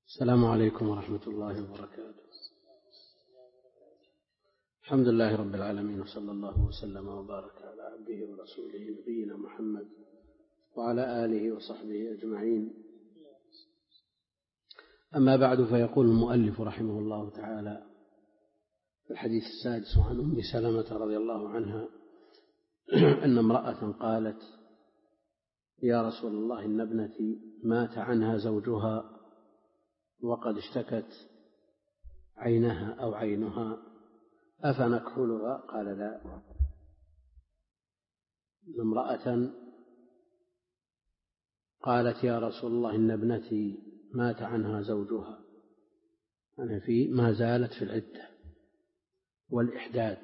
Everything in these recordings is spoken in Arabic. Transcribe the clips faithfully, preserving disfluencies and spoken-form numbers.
السلام عليكم ورحمة الله وبركاته. الحمد لله رب العالمين، وصلى الله وسلم وبارك على عبده ورسوله نبينا محمد وعلى آله وصحبه أجمعين. أما بعد، فيقول المؤلف رحمه الله تعالى في الحديث السادس عن أم سلمة رضي الله عنها أن امرأة قالت: يا رسول الله، إن ابنتي مات عنها زوجها وقد اشتكت عينها أو عينها، أفنكحلها؟ قال: لا. امرأة قالت: يا رسول الله، إن ابنتي مات عنها زوجها، أنا في ما زالت في العدة والإحداد،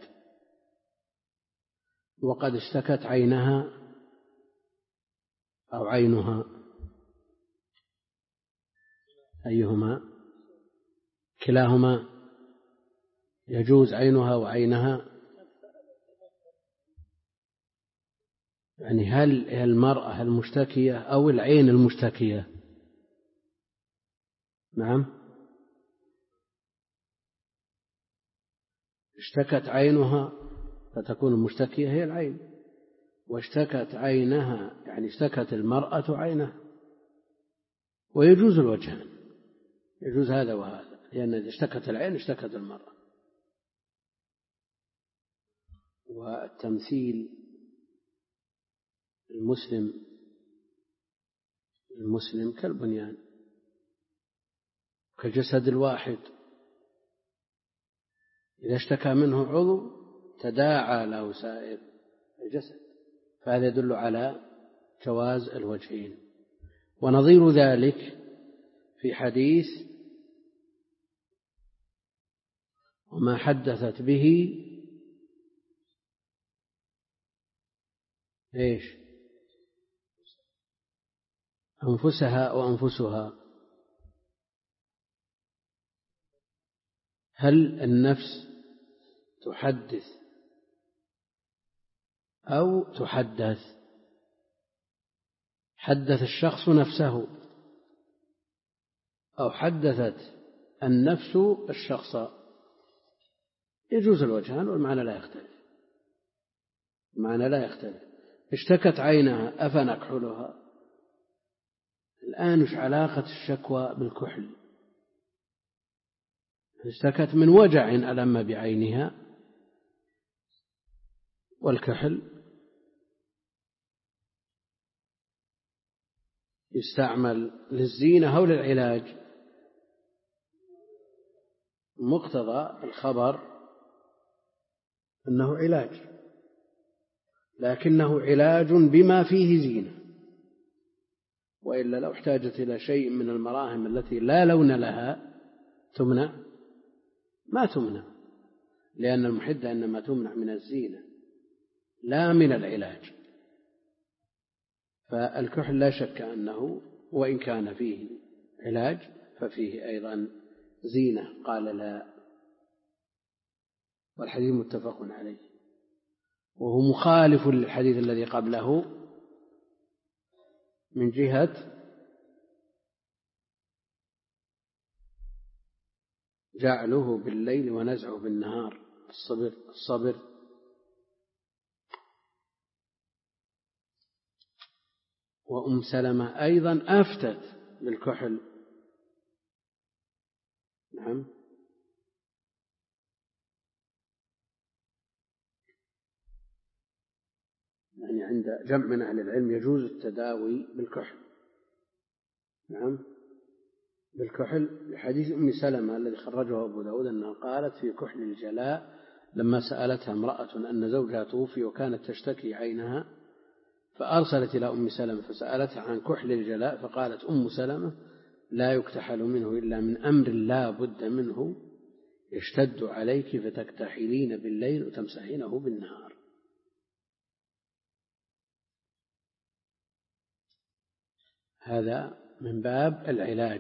وقد اشتكت عينها أو عينها، أيهما؟ كلاهما يجوز، عينها وعينها. يعني هل المرأة المشتكية أو العين المشتكية؟ نعم، اشتكت عينها فتكون المشتكية هي العين، واشتكت عينها يعني اشتكت المرأة عينها. ويجوز الوجهان، يجوز هذا وهذا، لأن إذا اشتكت العين اشتكت المرأة. والتمثيل المسلم المسلم كالبنيان، كالجسد الواحد، إذا اشتكى منه عضو تداعى له سائر الجسد، فهذا يدل على جواز الوجهين. ونظير ذلك في حديث: وما حدثت به إيش أنفسها وأنفسها. هل النفس تحدث أو تحدث؟ حدث الشخص نفسه أو حدثت النفس الشخص، يجوز الوجهان والمعنى لا يختلف، المعنى لا يختلف. اشتكت عينها، أفنكحلها؟ الآن وش علاقة الشكوى بالكحل؟ اشتكت من وجع ألم بعينها، والكحل يستعمل للزينة أو للعلاج. مقتضى الخبر أنه علاج، لكنه علاج بما فيه زينة، وإلا لو احتاجت إلى شيء من المراهم التي لا لون لها تمنع؟ ما تمنع، لأن المحدة إنما تمنع من الزينة لا من العلاج. فالكحل لا شك أنه وإن كان فيه علاج ففيه أيضا زينة. قال: لا. والحديث متفق عليه، وهو مخالف للحديث الذي قبله من جهة جعله بالليل ونزعه بالنهار، الصبر الصبر وأم سلمة أيضا أفتت بالكحل. نعم، يعني عند جمع من أهل العلم يجوز التداوي بالكحل. نعم، بالكحل، لحديث أم سلمة الذي خرجه أبو داود أنها قالت في كحل الجلاء لما سألتها امرأة أن زوجها توفي وكانت تشتكي عينها، فأرسلت إلى أم سلمة فسألتها عن كحل الجلاء، فقالت أم سلمة: لا يكتحل منه إلا من أمر لا بد منه، يشتد عليك فتكتحلين بالليل وتمسحينه بالنهار. هذا من باب العلاج.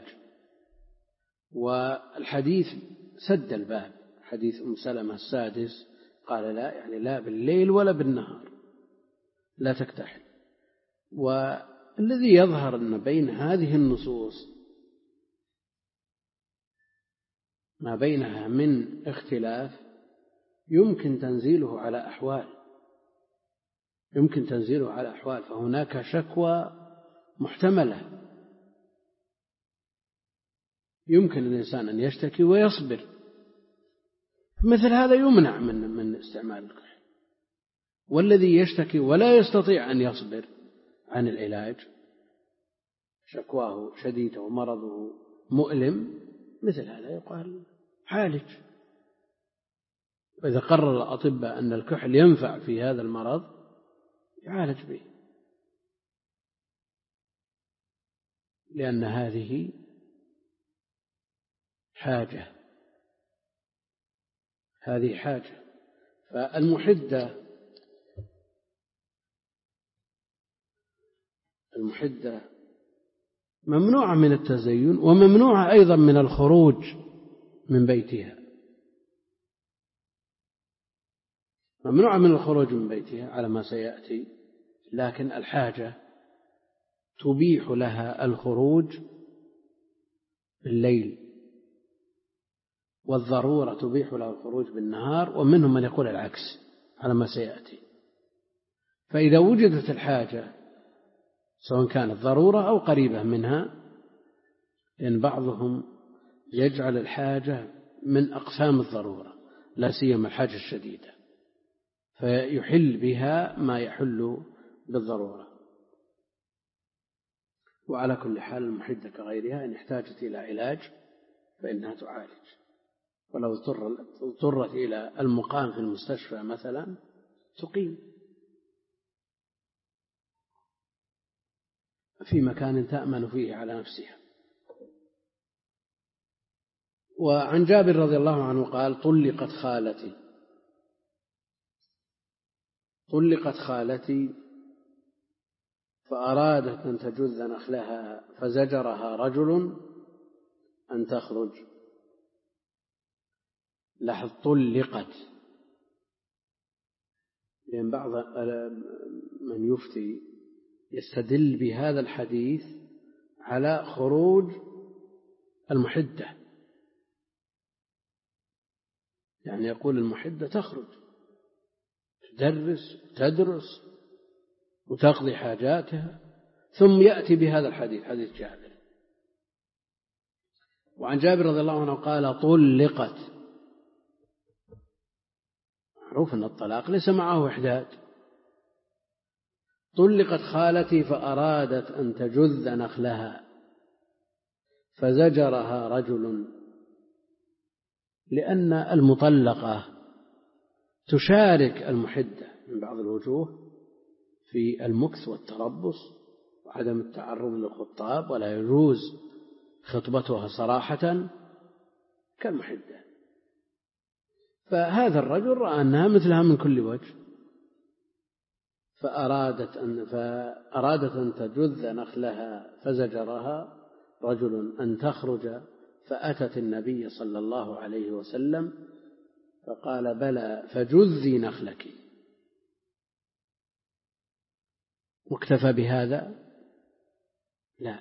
والحديث سد الباب، حديث أم سلمة السادس قال: لا، يعني لا بالليل ولا بالنهار لا تكتحل. والذي يظهر أن بين هذه النصوص ما بينها من اختلاف يمكن تنزيله على أحوال يمكن تنزيله على أحوال فهناك شكوى محتملة يمكن الإنسان أن يشتكي ويصبر، مثل هذا يمنع من من استعمال الكحل. والذي يشتكي ولا يستطيع أن يصبر عن العلاج، شكواه شديدة ومرضه مؤلم، مثل هذا يقال عالج. وإذا قرر الأطباء أن الكحل ينفع في هذا المرض يعالج به، لأن هذه حاجة هذه حاجة فالمحدة المحدة ممنوعة من التزين، وممنوعة أيضا من الخروج من بيتها ممنوعة من الخروج من بيتها على ما سيأتي، لكن الحاجة تبيح لها الخروج بالليل، والضرورة تبيح لها الخروج بالنهار، ومنهم من يقول العكس على ما سيأتي. فإذا وجدت الحاجة سواء كانت ضرورة أو قريبة منها، لأن بعضهم يجعل الحاجة من أقسام الضرورة لا سيما الحاجة الشديدة، فيحل بها ما يحل بالضرورة. وعلى كل حال المحدة كغيرها إن احتاجت إلى علاج فإنها تعالج، ولو اضطرت إلى المقام في المستشفى مثلا تقيم في مكان تأمن فيه على نفسها. وعن جابر رضي الله عنه قال: طلقت خالتي طلقت خالتي فأرادت أن تجذ نخلها فزجرها رجل أن تخرج. لاحظ طلقت، لأن بعض من يفتي يستدل بهذا الحديث على خروج المحدة، يعني يقول المحدة تخرج تدرس تدرس وتقضي حاجاتها، ثم يأتي بهذا الحديث حديث جابر. وعن جابر رضي الله عنه قال: طلقت. معروف أن الطلاق ليس معه إحداد. طلقت خالتي فأرادت أن تجذ نخلها فزجرها رجل، لأن المطلقة تشارك المحدة من بعض الوجوه في المكث والتربص وعدم التعرض للخطاب، ولا يجوز خطبتها صراحة كالمحدة. فهذا الرجل رأى أنها مثلها من كل وجه، فأرادت أن, فأرادت أن تجذ نخلها فزجرها رجل أن تخرج، فأتت النبي صلى الله عليه وسلم فقال: بلى فجذي نخلك. واكتفى بهذا؟ لا،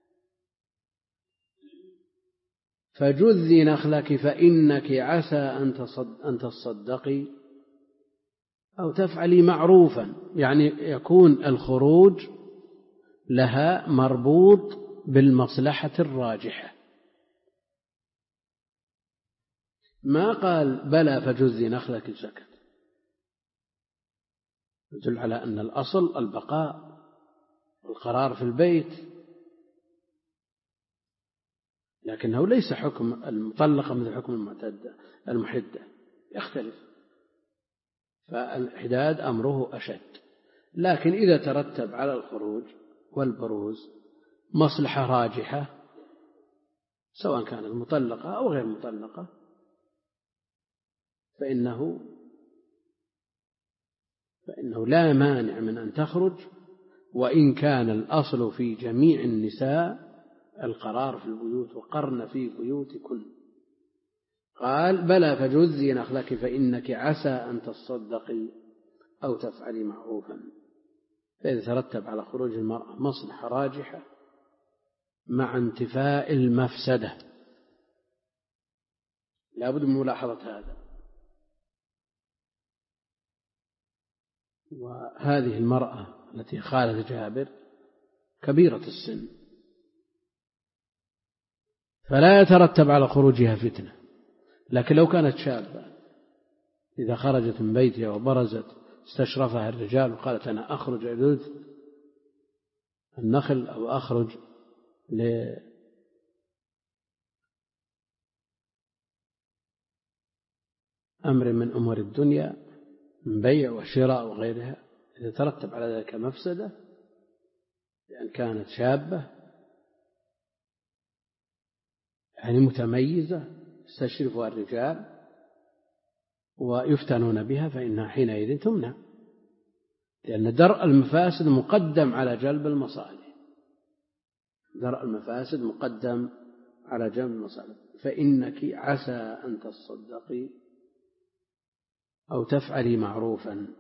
فجذي نخلك فإنك عسى أن تصدقي أو تفعلي معروفا، يعني يكون الخروج لها مربوط بالمصلحة الراجحة. ما قال بلى فجذي نخلك سكت، يدل على أن الأصل البقاء والقرار في البيت، لكنه ليس حكم المطلقة مثل حكم المعتدة المحدة، يختلف، فالإحداد أمره أشد. لكن إذا ترتب على الخروج والبروز مصلحة راجحة سواء كانت مطلقة أو غير مطلقة فإنه فإنه لا مانع من أن تخرج، وإن كان الأصل في جميع النساء القرار في البيوت وقرن في بيوتكن. قال: بلى فجذي نخلك فإنك عسى أن تصدقي أو تفعلي معروفا. فإذا ترتب على خروج المرأة مصلحة راجحة مع انتفاء المفسدة لا بد من ملاحظة هذا. وهذه المرأة التي خالت جابر كبيرة السن، فلا يترتب على خروجها فتنة، لكن لو كانت شابة إذا خرجت من بيتها وبرزت استشرفها الرجال وقالت أنا أخرج إلى النخل أو أخرج لأمر من أمور الدنيا من بيع وشراء وغيرها، إذا ترتب على ذلك مفسدة لأن كانت شابة يعني متميزة يستشرفها الرجال ويفتنون بها، فإنها حينئذ تمنع، لأن درء المفاسد مقدم على جلب المصالح. درء المفاسد مقدم على جلب المصالح. فإنك عسى أن تصدقي أو تفعلي معروفا.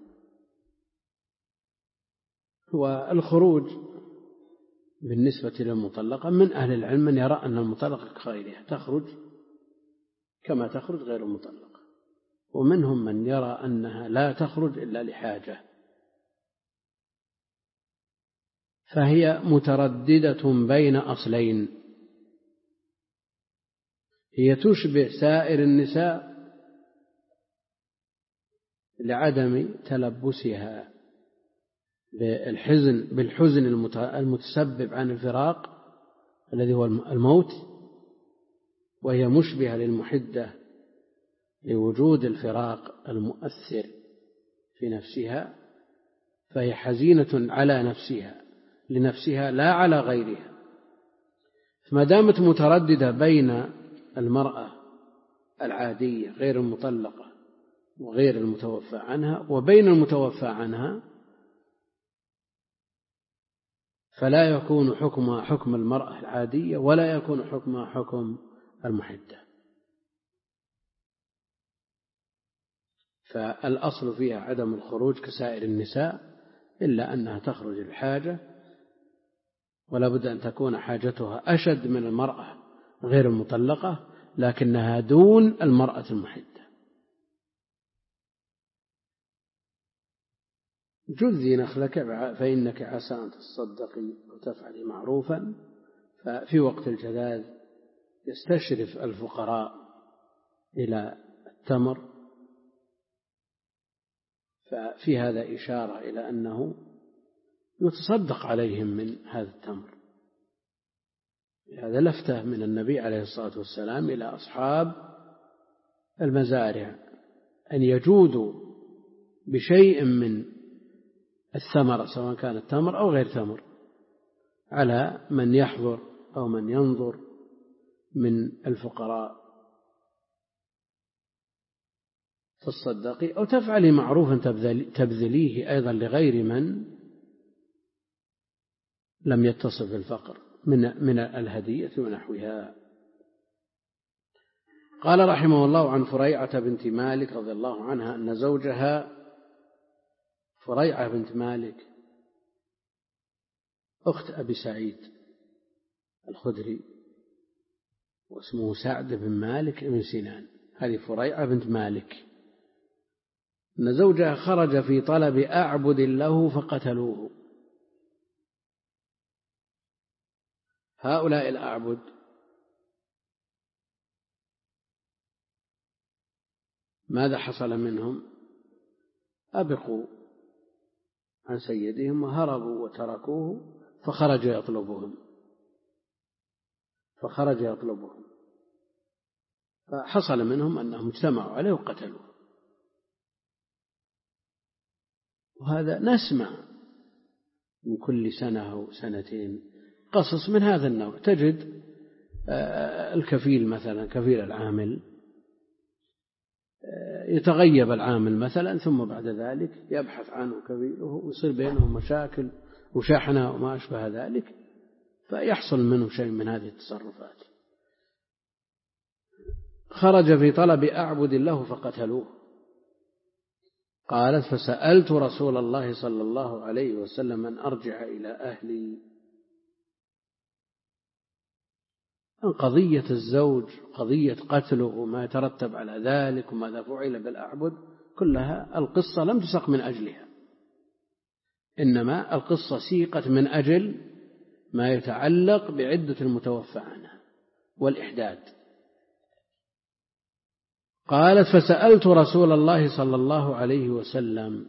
والخروج بالنسبة للمطلقة من أهل العلم من يرى أن المطلقة كغيرها تخرج كما تخرج غير المطلقة، ومنهم من يرى أنها لا تخرج إلا لحاجة، فهي مترددة بين أصلين: هي تشبه سائر النساء لعدم تلبسها بالحزن بالحزن المتسبب عن الفراق الذي هو الموت، وهي مشبهة للمحدة لوجود الفراق المؤثر في نفسها، فهي حزينة على نفسها لنفسها لا على غيرها. فما دامت مترددة بين المرأة العادية غير المطلقة وغير المتوفى عنها وبين المتوفى عنها، فلا يكون حكمها حكم المرأة العادية ولا يكون حكمها حكم المحدة. فالأصل فيها عدم الخروج كسائر النساء، إلا أنها تخرج للحاجة، ولا بد أن تكون حاجتها أشد من المرأة غير المطلقة، لكنها دون المرأة المحدة. جذي نخلك فإنك عسى أن تصدقي وتفعلي معروفا. ففي وقت الجذاذ يستشرف الفقراء إلى التمر، ففي هذا إشارة إلى أنه يتصدق عليهم من هذا التمر. هذا لفتة من النبي عليه الصلاة والسلام إلى أصحاب المزارع أن يجودوا بشيء من الثمرة سواء كانت تمر أو غير تمر على من يحضر أو من ينظر من الفقراء. تصدقي أو تفعلي معروفا تبذليه أيضا لغير من لم يتصف بالفقر من من الهدية ونحوها. قال رحمه الله عن فريعة بنت مالك رضي الله عنها أن زوجها، فريعة بنت مالك أخت أبي سعيد الخدري واسمه سعد بن مالك بن سنان، هذه فريعة بنت مالك، أن زوجها خرج في طلب أعبد له فقتلوه. هؤلاء الأعبد ماذا حصل منهم؟ أبقوا عن سيدهم وهربوا وتركوه، فخرج يطلبهم فخرج يطلبهم فحصل منهم أنهم اجتمعوا عليه وقتلوه. وهذا نسمع من كل سنة أو سنتين قصص من هذا النوع. تجد الكفيل مثلا، كفيل العامل يتغيب العامل مثلا، ثم بعد ذلك يبحث عنه كفيله ويصير بينهم مشاكل وشحنة وما أشبه ذلك، فيحصل منه شيء من هذه التصرفات. خرج في طلب أعبد له فقتلوه. قالت فسألت رسول الله صلى الله عليه وسلم أن أرجع إلى أهلي، قضية الزوج، قضية قتله وما يترتب على ذلك وماذا فعل بالأعبد، كلها القصة لم تسق من أجلها، إنما القصة سيقت من أجل ما يتعلق بعدة المتوفى عنها والإحداد. قالت فسألت رسول الله صلى الله عليه وسلم.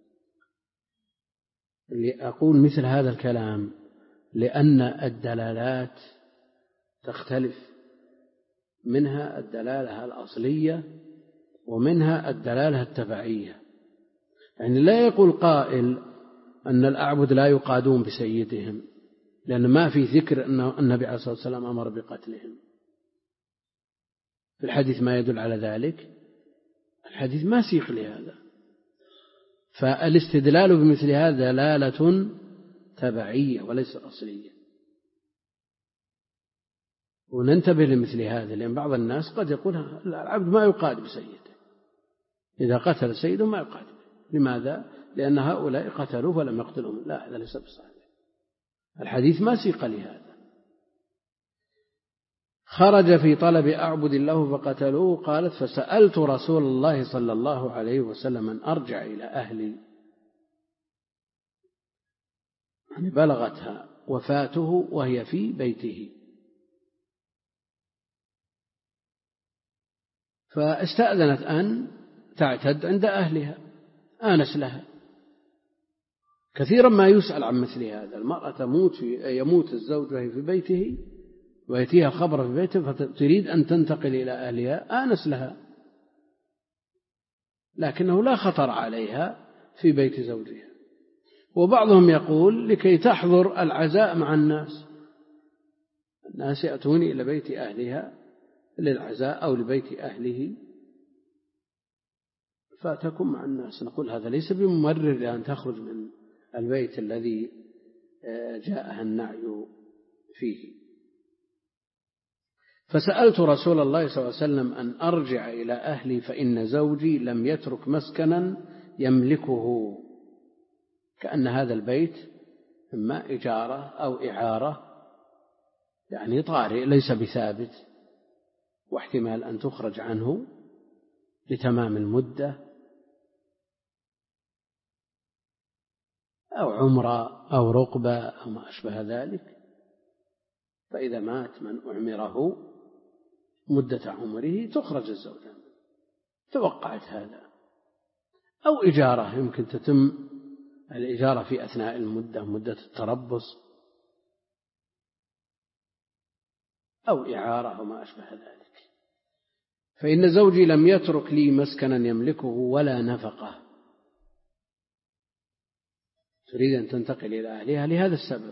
أقول مثل هذا الكلام لأن الدلالات تختلف، منها الدلالة الأصلية ومنها الدلالة التبعية. يعني لا يقول قائل أن الأعبد لا يقادون بسيدهم، لأن ما في ذكر أن النبي عليه الصلاة والسلام أمر بقتلهم في الحديث ما يدل على ذلك، الحديث ما سيق لهذا. فالاستدلال بمثل هذا دلالة تبعية وليس أصلية، وننتبه لمثل هذا، لأن بعض الناس قد يقول العبد ما يقاد بسيده، إذا قتل سيده ما يقاد به. لماذا؟ لأن هؤلاء قتلوه فلم يقتلهم. لا، هذا ليس بصحيح، الحديث ما سيق لهذا. خرج في طلب أعبد الله فقتلوه. قالت فسألت رسول الله صلى الله عليه وسلم أن أرجع إلى أهلي، يعني بلغتها وفاته وهي في بيته، فاستأذنت أن تعتد عند أهلها، آنس لها. كثيرا ما يسأل عن مثل هذا، المرأة تموت في يموت الزوج وهي في بيته ويأتيها خبر في بيته فتريد أن تنتقل إلى أهلها، آنس لها، لكنه لا خطر عليها في بيت زوجها. وبعضهم يقول لكي تحضر العزاء مع الناس، الناس يأتون إلى بيت أهلها للعزاء أو لبيت أهله فتكون مع الناس. نقول هذا ليس بممرر لأن تخرج من البيت الذي جاءها النعي فيه. فسألت رسول الله صلى الله عليه وسلم أن أرجع إلى أهلي فإن زوجي لم يترك مسكنا يملكه، كأن هذا البيت إما إجارة أو إعارة، يعني طارئ ليس بثابت، واحتمال أن تخرج عنه لتمام المدة أو عمرة أو رقبة أو ما أشبه ذلك. فإذا مات من أعمره مدة عمره تخرج الزوجة، توقعت هذا. أو إجارة يمكن تتم الإجارة في أثناء المدة، مدة التربص، أو إعارة وما أشبه ذلك. فإن زوجي لم يترك لي مسكنا يملكه ولا نفقة، تريد أن تنتقل إلى أهلها لهذا السبب.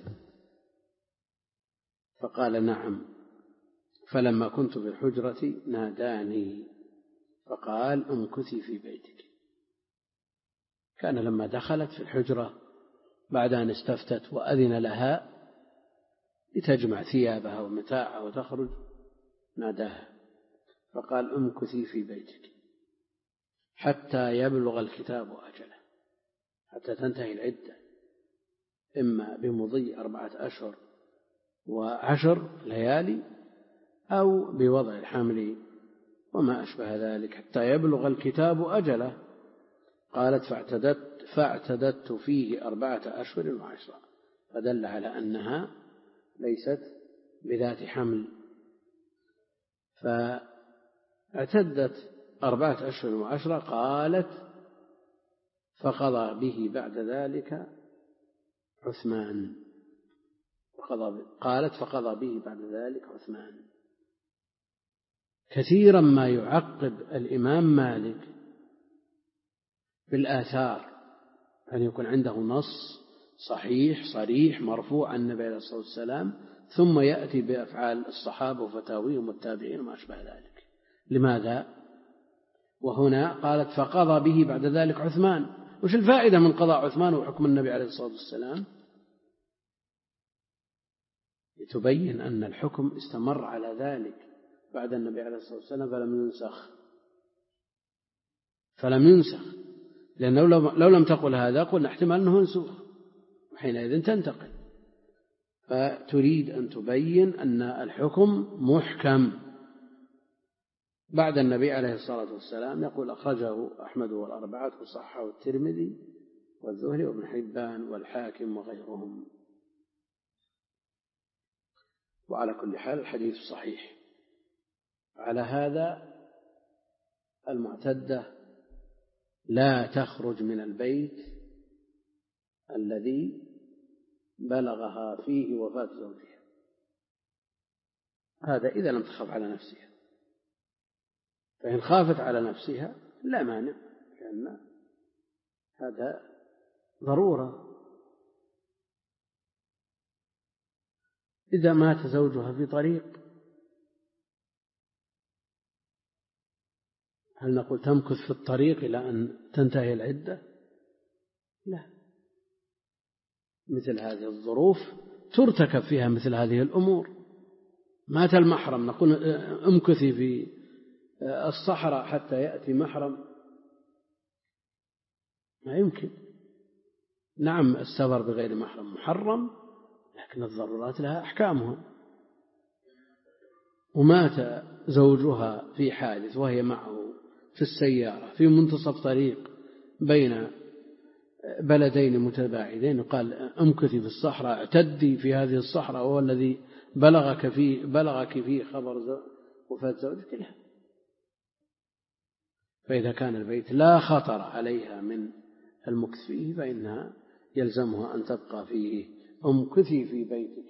فقال نعم. فلما كنت في الحجرة ناداني فقال امكثي في بيتك. كان لما دخلت في الحجرة بعد أن استفتت وأذن لها لتجمع ثيابها ومتاعها وتخرج، ناداها فقال امكثي في بيتك حتى يبلغ الكتاب أجله، حتى تنتهي العدة، إما بمضي أربعة أشهر وعشر ليالي أو بوضع الحمل وما أشبه ذلك، حتى يبلغ الكتاب أجله. قالت فاعتدت, فاعتدت فيه أربعة أشهر وعشرة، فدل على أنها ليست بذات حمل. فاعتدت أربعة أشهر وعشرة. قالت فقضى به بعد ذلك عثمان. قالت فقضى به بعد ذلك عثمان. كثيرا ما يعقب الإمام مالك بالآثار، أن يكون عنده نص صحيح صريح مرفوع عن النبي عليه الصلاة والسلام، ثم يأتي بأفعال الصحابة وفتاويهم والتابعين وما أشبه ذلك. لماذا؟ وهنا قالت فقضى به بعد ذلك عثمان. وش الفائدة من قضاء عثمان وحكم النبي عليه الصلاة والسلام؟ لتبين أن الحكم استمر على ذلك بعد النبي عليه الصلاة والسلام فلم ينسخ فلم ينسخ لأنه لو لم تقل هذا قلنا احتمال أنه منسوخ، وحينئذ تنتقل. فتريد أن تبين أن الحكم محكم. بعد النبي عليه الصلاة والسلام يقول أخرجه أحمد والأربعة وصححه الترمذي والزهري وابن حبان والحاكم وغيرهم. وعلى كل حال الحديث صحيح. على هذا المعتدة لا تخرج من البيت الذي بلغها فيه وفاة زوجها، هذا إذا لم تخف على نفسها. فإن خافت على نفسها لا مانع، لأن هذا ضرورة. إذا مات زوجها في طريق هل نقول تمكث في الطريق إلى أن تنتهي العدة؟ لا، مثل هذه الظروف ترتكب فيها مثل هذه الأمور. مات المحرم نقول امكثي في الصحراء حتى يأتي محرم؟ ما يمكن. نعم السفر بغير محرم محرم، لكن الضرورات لها أحكامها. ومات زوجها في حادث وهي معه في السيارة في منتصف طريق بين بلدين متباعدين، قال امكثي في الصحراء، اعتدي في هذه الصحراء، وهو الذي بلغك فيه بلغك فيه خبر وفاة زوجك له. فإذا كان البيت لا خطر عليها من المكث فيه فإنها يلزمها أن تبقى فيه. امكثي في بيتك.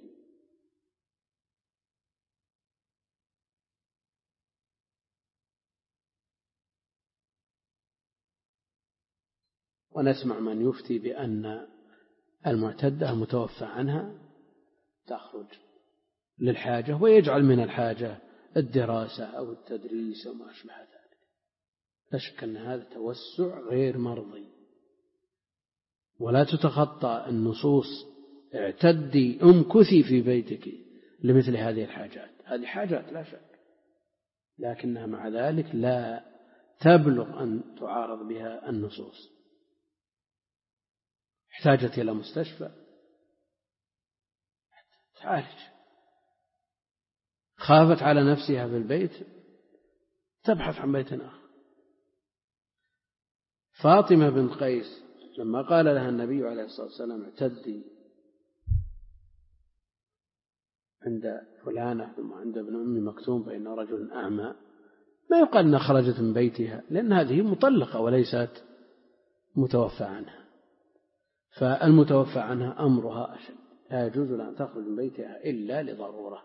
ونسمع من يفتي بأن المعتدة المتوفى عنها تخرج للحاجة، ويجعل من الحاجة الدراسة أو التدريس وما أشبه ذلك. لا شك أن هذا توسع غير مرضي. ولا تتخطى النصوص اعتدي امكثي في بيتك لمثل هذه الحاجات. هذه حاجات لا شك، لكنها مع ذلك لا تبلغ أن تعارض بها النصوص. احتاجت إلى مستشفى تعالج، خافت على نفسها في البيت تبحث عن بيت آخر. فاطمة بنت قيس لما قال لها النبي عليه الصلاة والسلام اعتدي عند فلانة ثم عند ابن أم مكتوم فإنه رجل أعمى، ما يقال أنها خرجت من بيتها، لأن هذه مطلقة وليست متوفى عنها. فالمتوفى عنها أمرها أشد، لا يجوز لها أن تخرج من بيتها إلا لضرورة.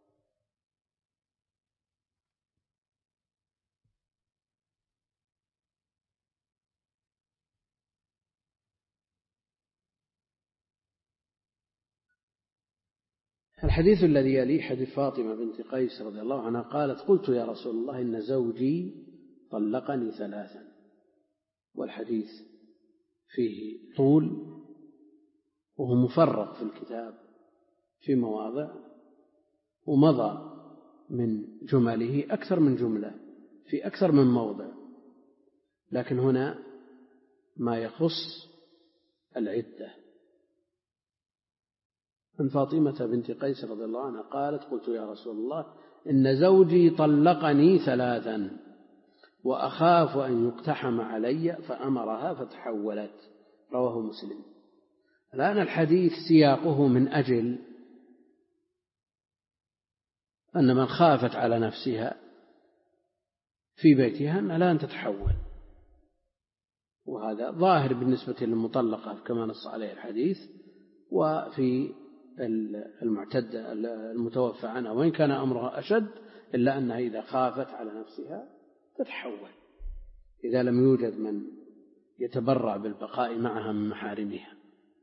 الحديث الذي يليه حديث فاطمة بنت قيس رضي الله عنها قالت قلت يا رسول الله إن زوجي طلقني ثلاثا. والحديث فيه طول وهو مفرق في الكتاب في مواضع، ومضى من جمله أكثر من جملة في أكثر من موضع، لكن هنا ما يخص العدة. عن فاطمة بنت قيس رضي الله عنها قالت قلت يا رسول الله إن زوجي طلقني ثلاثا وأخاف أن يقتحم علي فأمرها فتحولت. رواه مسلم. الآن الحديث سياقه من أجل أن من خافت على نفسها في بيتها أنها لا تتحول، وهذا ظاهر بالنسبة للمطلقة كما نص عليه الحديث. وفي المعتدة المتوفى عنها وإن كان أمرها أشد إلا أنها إذا خافت على نفسها تتحول إذا لم يوجد من يتبرع بالبقاء معها من محارمها.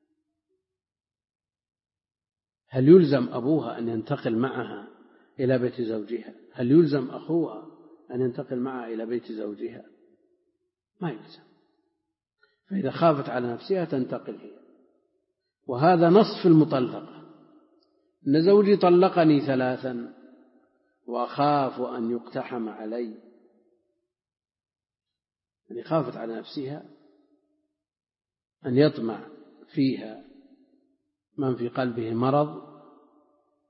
هل يلزم أبوها أن ينتقل معها إلى بيت زوجها؟ هل يلزم أخوها أن ينتقل معها إلى بيت زوجها؟ ما يلزم. فإذا خافت على نفسها تنتقل هي. وهذا نصف المطلقة إن زوجي طلقني ثلاثا وأخاف أن يقتحم علي، يعني خافت على نفسها أن يطمع فيها من في قلبه مرض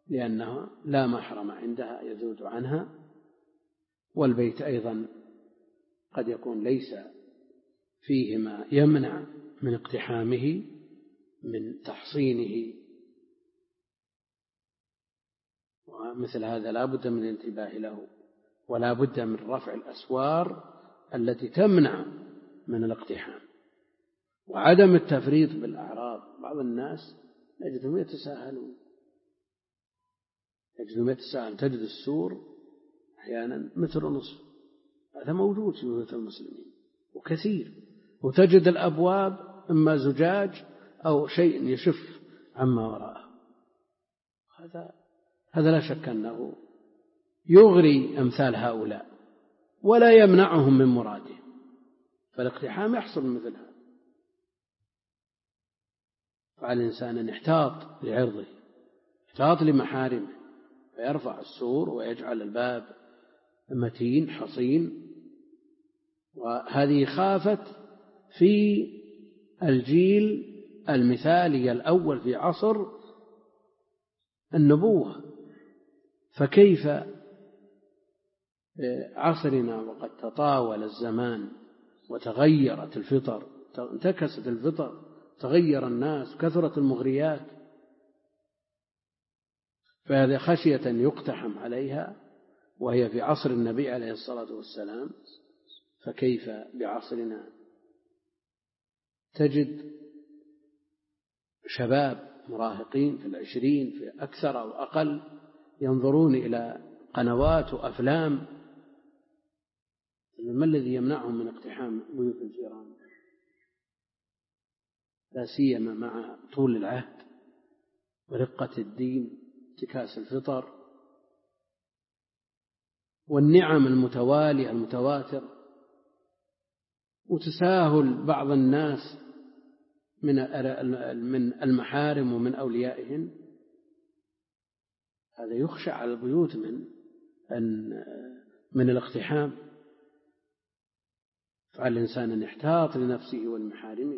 لأنها لا محرم عندها يذود عنها، والبيت أيضا قد يكون ليس فيه ما يمنع من اقتحامه من تحصينه، ومثل هذا لا بد من الانتباه له، ولا بد من رفع الأسوار التي تمنع من الاقتحام، وعدم التفريط بالأعراض. بعض الناس يجدهم يتساهلون يجدهم يتساهل تجد السور أحيانا متر ونصف، هذا موجود في بيوت المسلمين وكثير، وتجد الأبواب إما زجاج أو شيء يشف عما وراءه. هذا هذا لا شك أنه يغري أمثال هؤلاء ولا يمنعهم من مرادهم، فالاقتحام يحصل مثل هذا. فعلى الإنسان أن يحتاط لعرضه، يحتاط لمحارمه، فيرفع السور ويجعل الباب متين حصين. وهذه خافت في الجيل المثالي الأول في عصر النبوة، فكيف عصرنا وقد تطاول الزمان وتغيرت الفطر، انتكست الفطر، تغير الناس، كثرت المغريات، فهذا خشية يقتحم عليها وهي في عصر النبي عليه الصلاة والسلام، فكيف بعصرنا؟ تجد شباب مراهقين في العشرين في أكثر أو أقل ينظرون إلى قنوات وأفلام، ما الذي يمنعهم من اقتحام بيوت الجيران؟ لا سيما مع طول العهد ورقة الدين، انتكاس الفطر، والنعم المتوالية المتواتر، وتساهل بعض الناس من من المحارم ومن أوليائهن. هذا يخشى على البيوت من أن من الاقتحام، فعلى الإنسان أن يحتاط لنفسه ولمحارمه.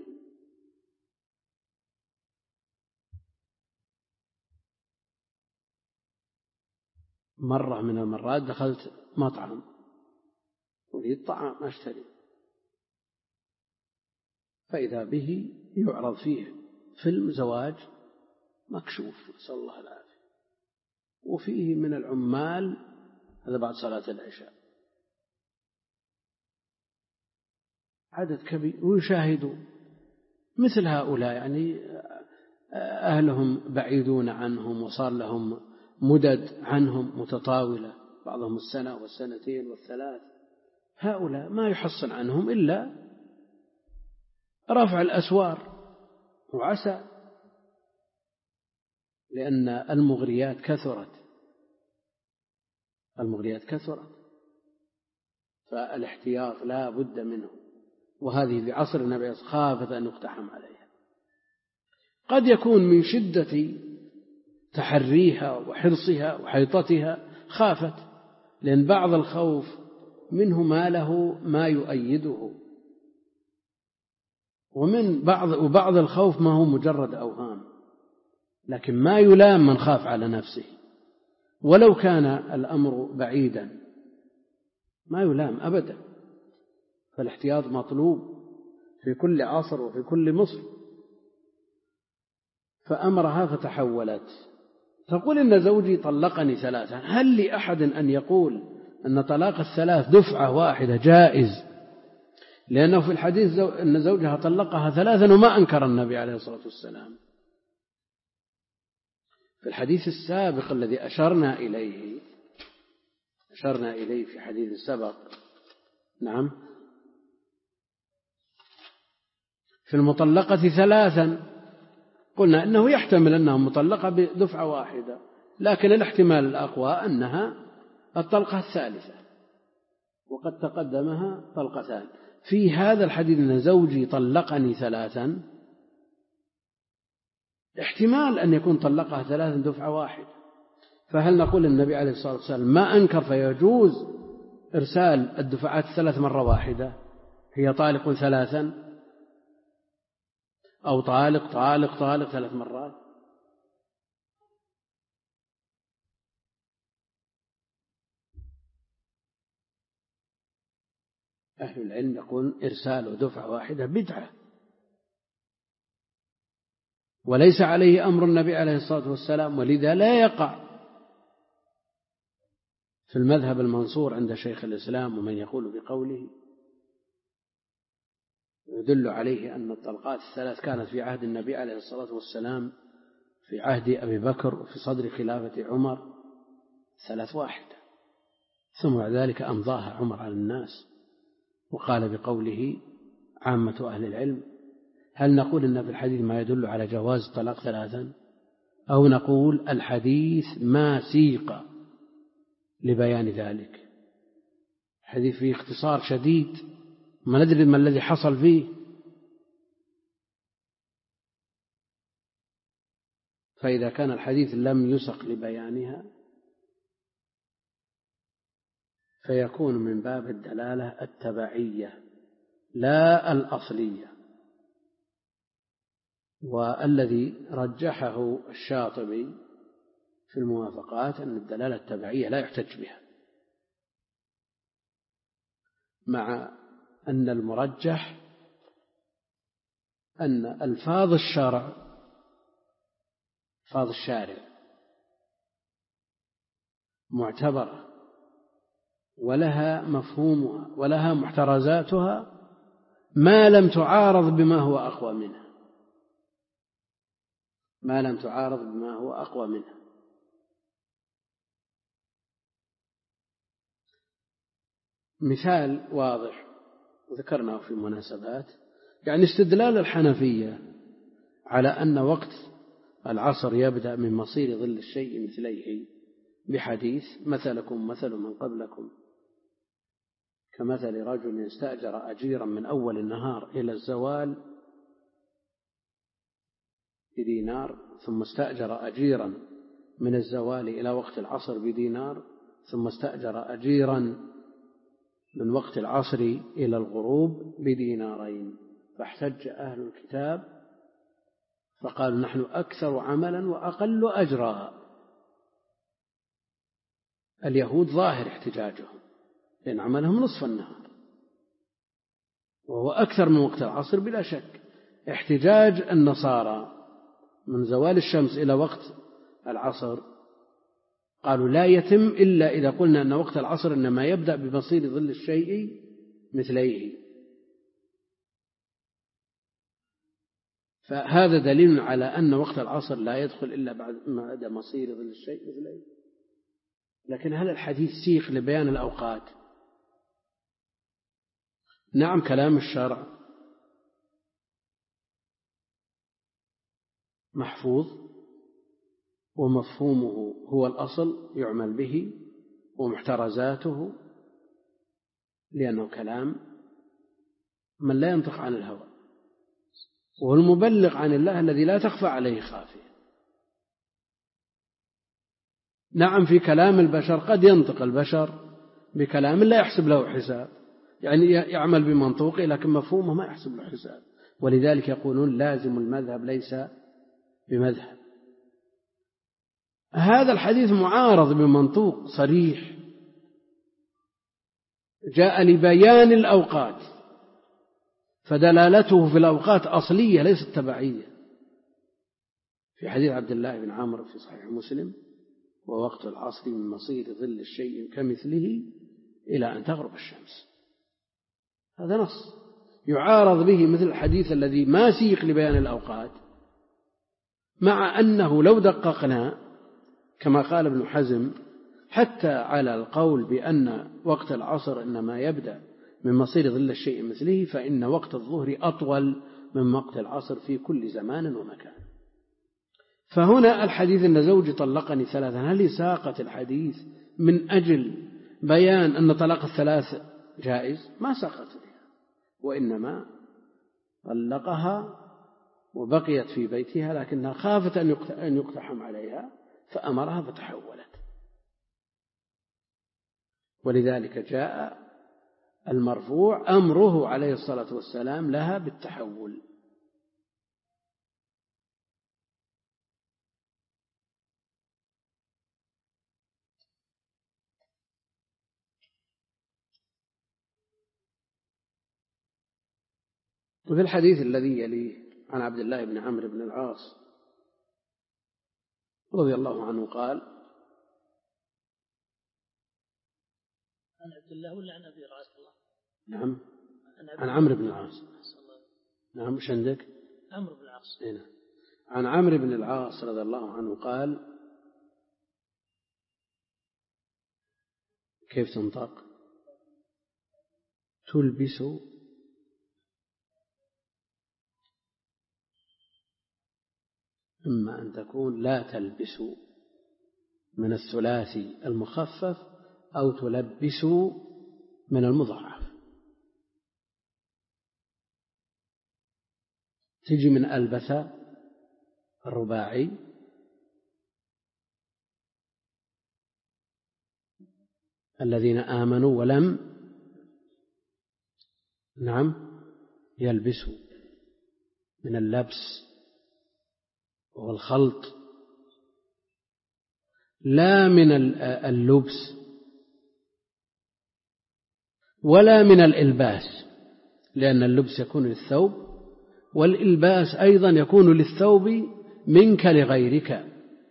مرة من المرات دخلت مطعم أريد طعام أشتري، فإذا به يعرض فيه فيلم زواج مكشوف نسأل الله العافية، وفيه من العمال، هذا بعد صلاة العشاء، عدد كبير، ويشاهدوا مثل هؤلاء، يعني أهلهم بعيدون عنهم وصار لهم مدد عنهم متطاولة، بعضهم السنة والسنتين والثلاث. هؤلاء ما يحصل عنهم إلا رفع الأسوار، وعسى، لأن المغريات كثرت المغريات كثرت فالاحتياط لا بد منه، وهذه بعصر النبي خافت أن يقتحم عليها. قد يكون من شدة تحريها وحرصها وحيطتها خافت، لأن بعض الخوف منه ما له ما يؤيده، ومن بعض وبعض الخوف ما هو مجرد أوهام، لكن ما يلام من خاف على نفسه، ولو كان الأمر بعيدا ما يلام أبدا. فالاحتياط مطلوب في كل عصر وفي كل مصر. فأمرها فتحولت، تقول إن زوجي طلقني ثلاثا. هل لأحد أن يقول أن طلاق الثلاث دفعة واحدة جائز؟ لأنه في الحديث أن زوجها طلقها ثلاثا وما أنكر النبي عليه الصلاة والسلام. في الحديث السابق الذي أشرنا إليه أشرنا إليه في حديث السبق، نعم، في المطلقة ثلاثا قلنا إنه يحتمل أنها مطلقة بدفعة واحدة، لكن الاحتمال الأقوى أنها الطلقة الثالثة، وقد تقدمها طلقتان. في هذا الحديث أن زوجي طلقني ثلاثا، احتمال أن يكون طلقها ثلاثا دفعة واحدة. فهل نقول النبي عليه الصلاة والسلام ما أنكر فيجوز إرسال الدفعات الثلاث مرة واحدة، هي طالق ثلاثا أو طالق طالق طالق ثلاث مرات؟ أهل العلم يقول إرسال دفعة واحدة بدعة، وليس عليه أمر النبي عليه الصلاة والسلام، ولذا لا يقع في المذهب المنصور عند شيخ الإسلام ومن يقول بقوله يدل عليه أن الطلقات الثلاث كانت في عهد النبي عليه الصلاة والسلام، في عهد أبي بكر وفي صدر خلافة عمر ثلاث واحدة، ثم بعد ذلك أمضاها عمر على الناس وقال بقوله عامة أهل العلم. هل نقول إن في الحديث ما يدل على جواز الطلاق ثلاثا، أو نقول الحديث ما سيق لبيان ذلك؟ الحديث فيه اختصار شديد، ما ندري ما الذي حصل فيه. فإذا كان الحديث لم يسق لبيانها فيكون من باب الدلالة التبعية لا الأصلية، والذي رجحه الشاطبي في الموافقات أن الدلالة التبعية لا يحتج بها، مع أن المرجح أن ألفاظ الشرع ألفاظ الشارع معتبرة ولها مفهومها ولها محترزاتها ما لم تعارض بما هو أقوى منها، ما لم تعارض بما هو أقوى منها. مثال واضح ذكرناه في مناسبات، يعني استدلال الحنفية على أن وقت العصر يبدأ من مصير ظل الشيء مثليه بحديث مثلكم مثل من قبلكم كمثل رجل استأجر أجيرا من أول النهار إلى الزوال بدينار، ثم استأجر أجيرا من الزوال إلى وقت العصر بدينار، ثم استأجر أجيرا من وقت العصر إلى الغروب بدينارين، فاحتج أهل الكتاب فقالوا نحن أكثر عملا وأقل أجرا. اليهود ظاهر احتجاجهم لأن عملهم نصف النهار وهو أكثر من وقت العصر بلا شك. احتجاج النصارى من زوال الشمس إلى وقت العصر قالوا لا يتم إلا إذا قلنا أن وقت العصر إنما يبدأ بمصير ظل الشيء مثليه، فهذا دليل على أن وقت العصر لا يدخل إلا بعد مصير ظل الشيء مثليه. لكن هل الحديث سيق لبيان الأوقات؟ نعم، كلام الشرع محفوظ ومفهومه هو الأصل يعمل به ومحترزاته، لأنه كلام من لا ينطق عن الهوى وهو المبلغ عن الله الذي لا تخفى عليه خافية. نعم، في كلام البشر قد ينطق البشر بكلام لا يحسب له حساب، يعني يعمل بمنطوقه لكن مفهومه ما يحسب له حساب، ولذلك يقولون لازم المذهب ليس بمذهب. هذا الحديث معارض بمنطوق صريح جاء لبيان الأوقات، فدلالته في الأوقات أصلية ليست تبعية. في حديث عبد الله بن عمرو في صحيح مسلم ووقت العصر من مصير ظل الشيء كمثله إلى أن تغرب الشمس، هذا نص يعارض به مثل الحديث الذي ما سيق لبيان الأوقات، مع أنه لو دققنا كما قال ابن حزم حتى على القول بأن وقت العصر إنما يبدأ من مصير ظل الشيء مثله، فإن وقت الظهر أطول من وقت العصر في كل زمان ومكان. فهنا الحديث أن زوجي طلقني ثلاثا، هل ساقت الحديث من أجل بيان أن طلاق الثلاث جائز؟ ما ساقت بها، وإنما طلقها وبقيت في بيتها لكنها خافت أن يقتحم عليها فأمرها فتحولت، ولذلك جاء المرفوع أمره عليه الصلاة والسلام لها بالتحول. وفي الحديث الذي يليه عن عبد الله بن عمرو بن العاص رضي الله عنه قال: عن عبد الله ولا عن أبي العاص؟ نعم، عن عمرو بن العاص. نعم، وش عندك؟ عمرو بن العاص. هنا عن عمرو بن العاص رضي الله عنه قال: كيف تنطق؟ تلبس إما أن تكون لا تلبس من الثلاثي المخفف أو تلبس من المضاعف. تجي من ألبث الرباعي الذين آمنوا ولم نعم يلبسوا، من اللبس وهو الخلط، لا من اللبس ولا من الإلباس، لأن اللبس يكون للثوب والإلباس أيضا يكون للثوب منك لغيرك،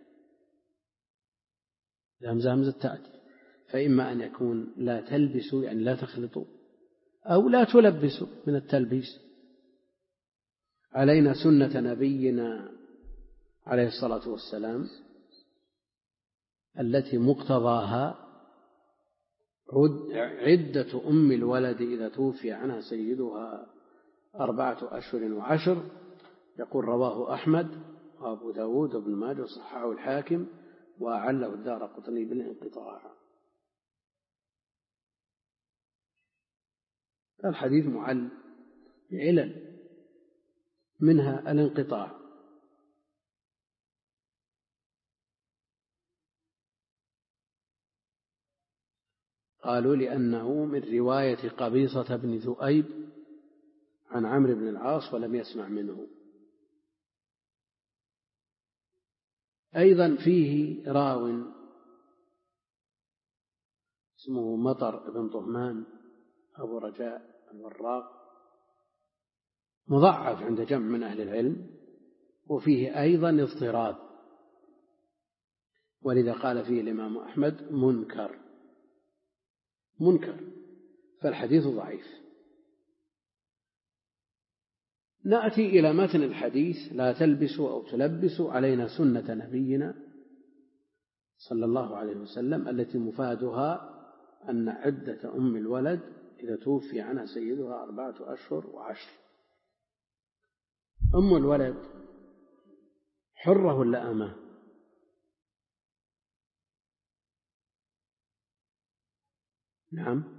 همزة همزة تأتي، فإما أن يكون لا تلبسوا يعني لا تخلطوا، أو لا تلبسوا من التلبيس. علينا سنة نبينا عليه الصلاة والسلام التي مقتضاها عدة أم الولد إذا توفي عنها سيدها أربعة أشهر وعشر. يقول: رواه أحمد وأبو داود وابن ماجه وصححه الحاكم وأعله الدارقطني بالانقطاع. الحديث معل بعلل منها الانقطاع. قالوا لأنه من رواية قبيصة بن ذؤيب عن عمرو بن العاص ولم يسمع منه. أيضا فيه راو اسمه مطر بن طهمان أبو رجاء الوراق، مضعف عند جمع من أهل العلم، وفيه أيضا اضطراب، ولذا قال فيه الإمام أحمد منكر منكر فالحديث ضعيف. نأتي إلى متن الحديث: لا تلبسوا أو تلبسوا علينا سنة نبينا صلى الله عليه وسلم التي مفادها أن عدة أم الولد إذا توفي عنها سيدها أربعة أشهر وعشر. أم الولد حرة ولا أمة؟ نعم،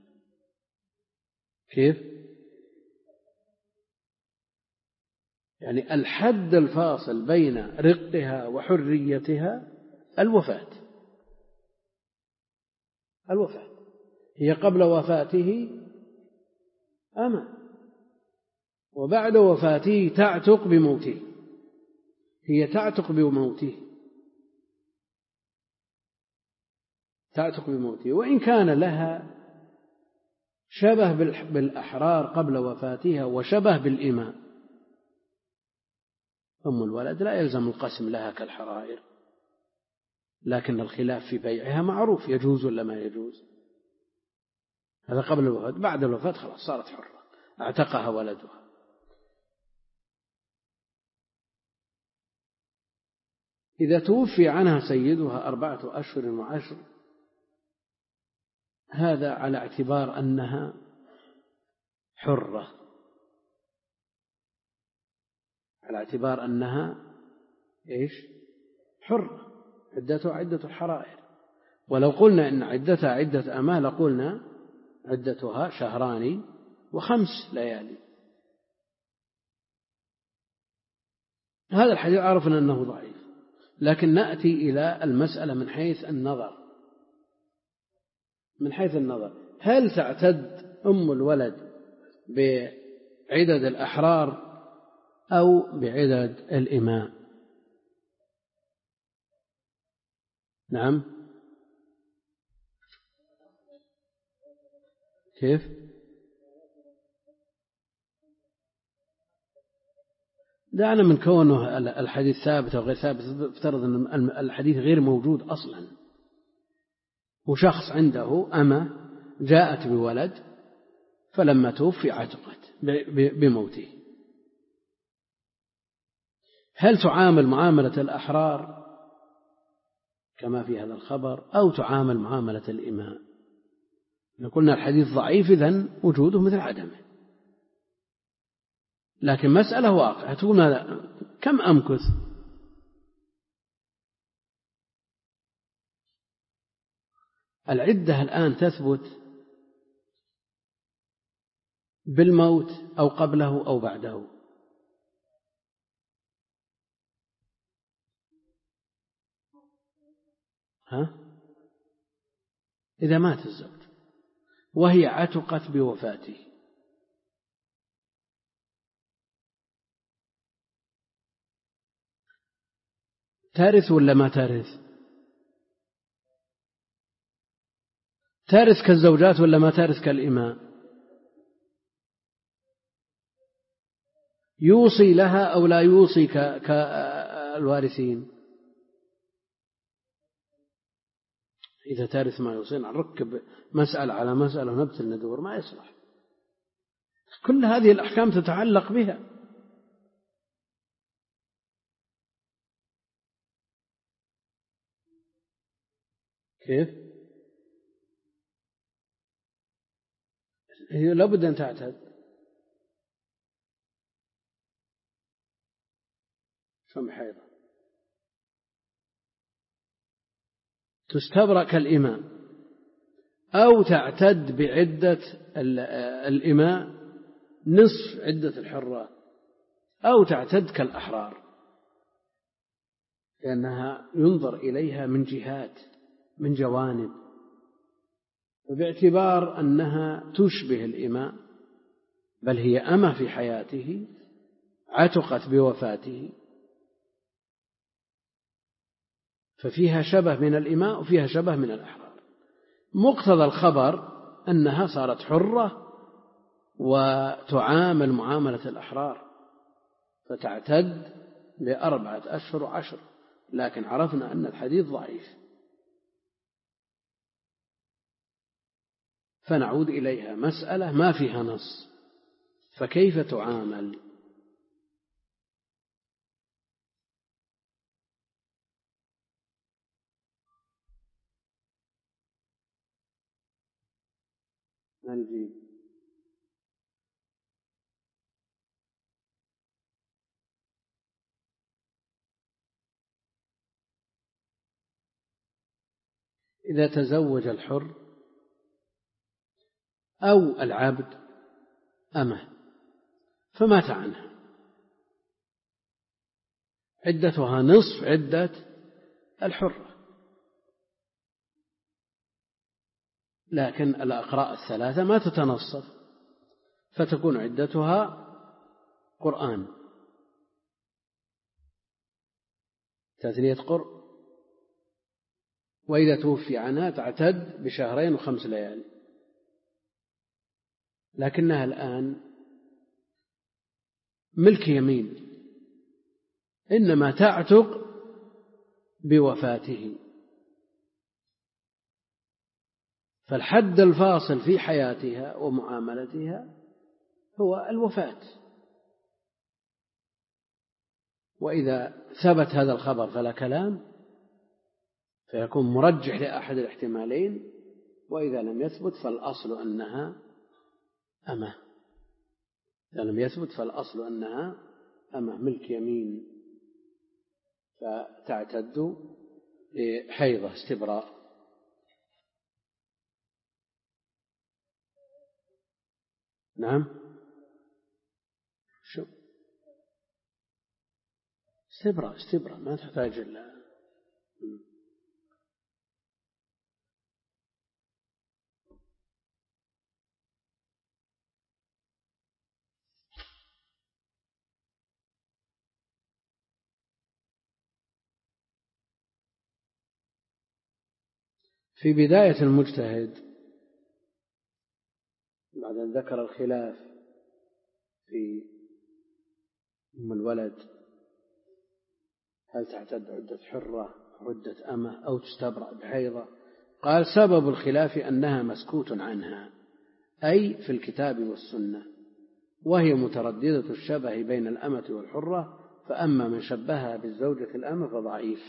كيف؟ يعني الحد الفاصل بين رقها وحريتها الوفاة الوفاة هي قبل وفاته أمة، وبعد وفاته تعتق بموته، هي تعتق بموته تعتق بموته وإن كان لها شبه بالأحرار قبل وفاتها وشبه بالإماء. أم الولد لا يلزم القسم لها كالحرائر، لكن الخلاف في بيعها معروف، يجوز ولا ما يجوز. هذا قبل الوفاة، بعد الوفاة خلاص صارت حرة، اعتقها ولدها. إذا توفي عنها سيدها أربعة أشهر وعشر، هذا على اعتبار أنها حرة، على اعتبار أنها إيش؟ حرة، عدتها عدة الحرائر. ولو قلنا إن عدتها عدة أماه لقلنا عدتها شهران وخمس ليالي. هذا الحديث عرفنا أنه ضعيف، لكن نأتي إلى المسألة من حيث النظر من حيث النظر هل تعتد أم الولد بعدد الأحرار أو بعدد الإماء؟ نعم، كيف؟ دعنا من كونه الحديث ثابت أو غير ثابت، افترض أن الحديث غير موجود أصلا، وشخص عنده أمة جاءت بولد فلما توفي عتقت بموته، هل تعامل معاملة الأحرار كما في هذا الخبر أو تعامل معاملة الإماء؟ قلنا الحديث ضعيف، إذن وجوده مثل عدمه. لكن مسألة واقعة، تقول كم أمكث؟ العدة الآن تثبت بالموت أو قبله أو بعده؟ ها؟ إذا مات الزوج وهي عتقت بوفاته ترث ولا ما ترث؟ ترث كالزوجات ولا ما ترث كالإماء؟ يوصي لها أو لا يوصي كالوارثين؟ إذا ترث ما يوصين، نركب مسألة على مسألة ونبتل ندور، ما يصلح. كل هذه الأحكام تتعلق بها. كيف؟ هي لابد أن تعتد. شو حيضة تستبرأ كالإماء، أو تعتد بعدة الإماء نصف عدة الحرات، أو تعتد كالأحرار، لأنها ينظر إليها من جهات، من جوانب، وباعتبار أنها تشبه الإماء، بل هي أمة في حياته عتقت بوفاته، ففيها شبه من الإماء وفيها شبه من الأحرار. مقتضى الخبر أنها صارت حرة وتعامل معاملة الأحرار، فتعتد بأربعة أشهر وعشر، لكن عرفنا أن الحديث ضعيف، فنعود إليها مسألة ما فيها نص، فكيف تعامل؟ نجيب إذا تزوج الحر أو العبد أمه فمات عنها، عدتها نصف عدة الحرة، لكن الأقراء الثلاثة ما تتنصف، فتكون عدتها قرآن، تثنية قرء، وإذا توفي عنها تعتد بشهرين وخمس ليالي، لكنها الآن ملك يمين، إنما تعتق بوفاته، فالحد الفاصل في حياتها ومعاملتها هو الوفاة. وإذا ثبت هذا الخبر فلا كلام، فيكون مرجح لأحد الاحتمالين، وإذا لم يثبت فالأصل أنها أمة، إذا لم يثبت فالأصل أنها أمة ملك يمين، فتعتد لحيضة استبراء. نعم، شو استبراء؟ استبراء ما تحتاج إلا في بداية المجتهد بعد أن ذكر الخلاف في أم الولد هل تعتد عدة حرة عدة أمة أو تستبرأ بحيضة؟ قال سبب الخلاف أنها مسكوت عنها، أي في الكتاب والسنة، وهي مترددة الشبه بين الأمة والحرة، فأما من شبهها بالزوجة الأمة فضعيف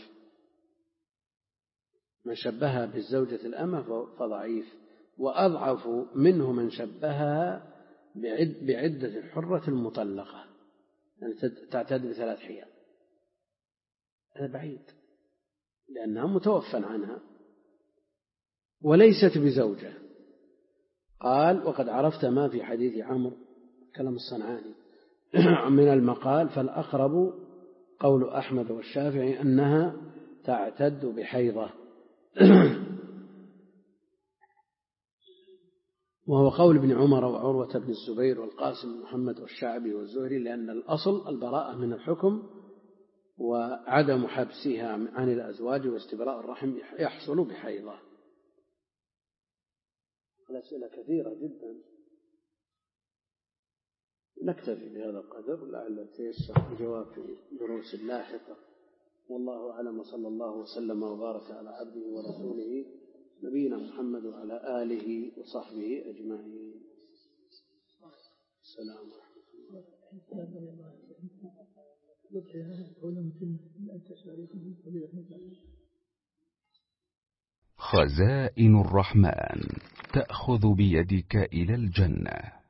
من شبهها بالزوجة الأمة فضعيف وأضعف منه من شبهها بعدة الحرة المطلقة، يعني تعتد بثلاث حيض، هذا بعيد لأنها متوفى عنها وليست بزوجة. قال وقد عرفت ما في حديث عمرو كلام الصنعاني من المقال، فالأقرب قول أحمد والشافعي أنها تعتد بحيضة وهو قول ابن عمر وعروة بن الزبير والقاسم محمد والشعبي والزهري، لأن الأصل البراءة من الحكم وعدم حبسها عن الأزواج واستبراء الرحم يحصل بحيضة. الأسئلة كثيرة جدا، نكتفي بهذا القدر لعل تيسر الجواب في دروس لاحقة. والله أعلم، وصلى الله وسلم وبارك على عبده ورسوله نبينا محمد وعلى آله وصحبه أجمعين. السلام عليكم. خزائن الرحمن تأخذ بيدك إلى الجنة.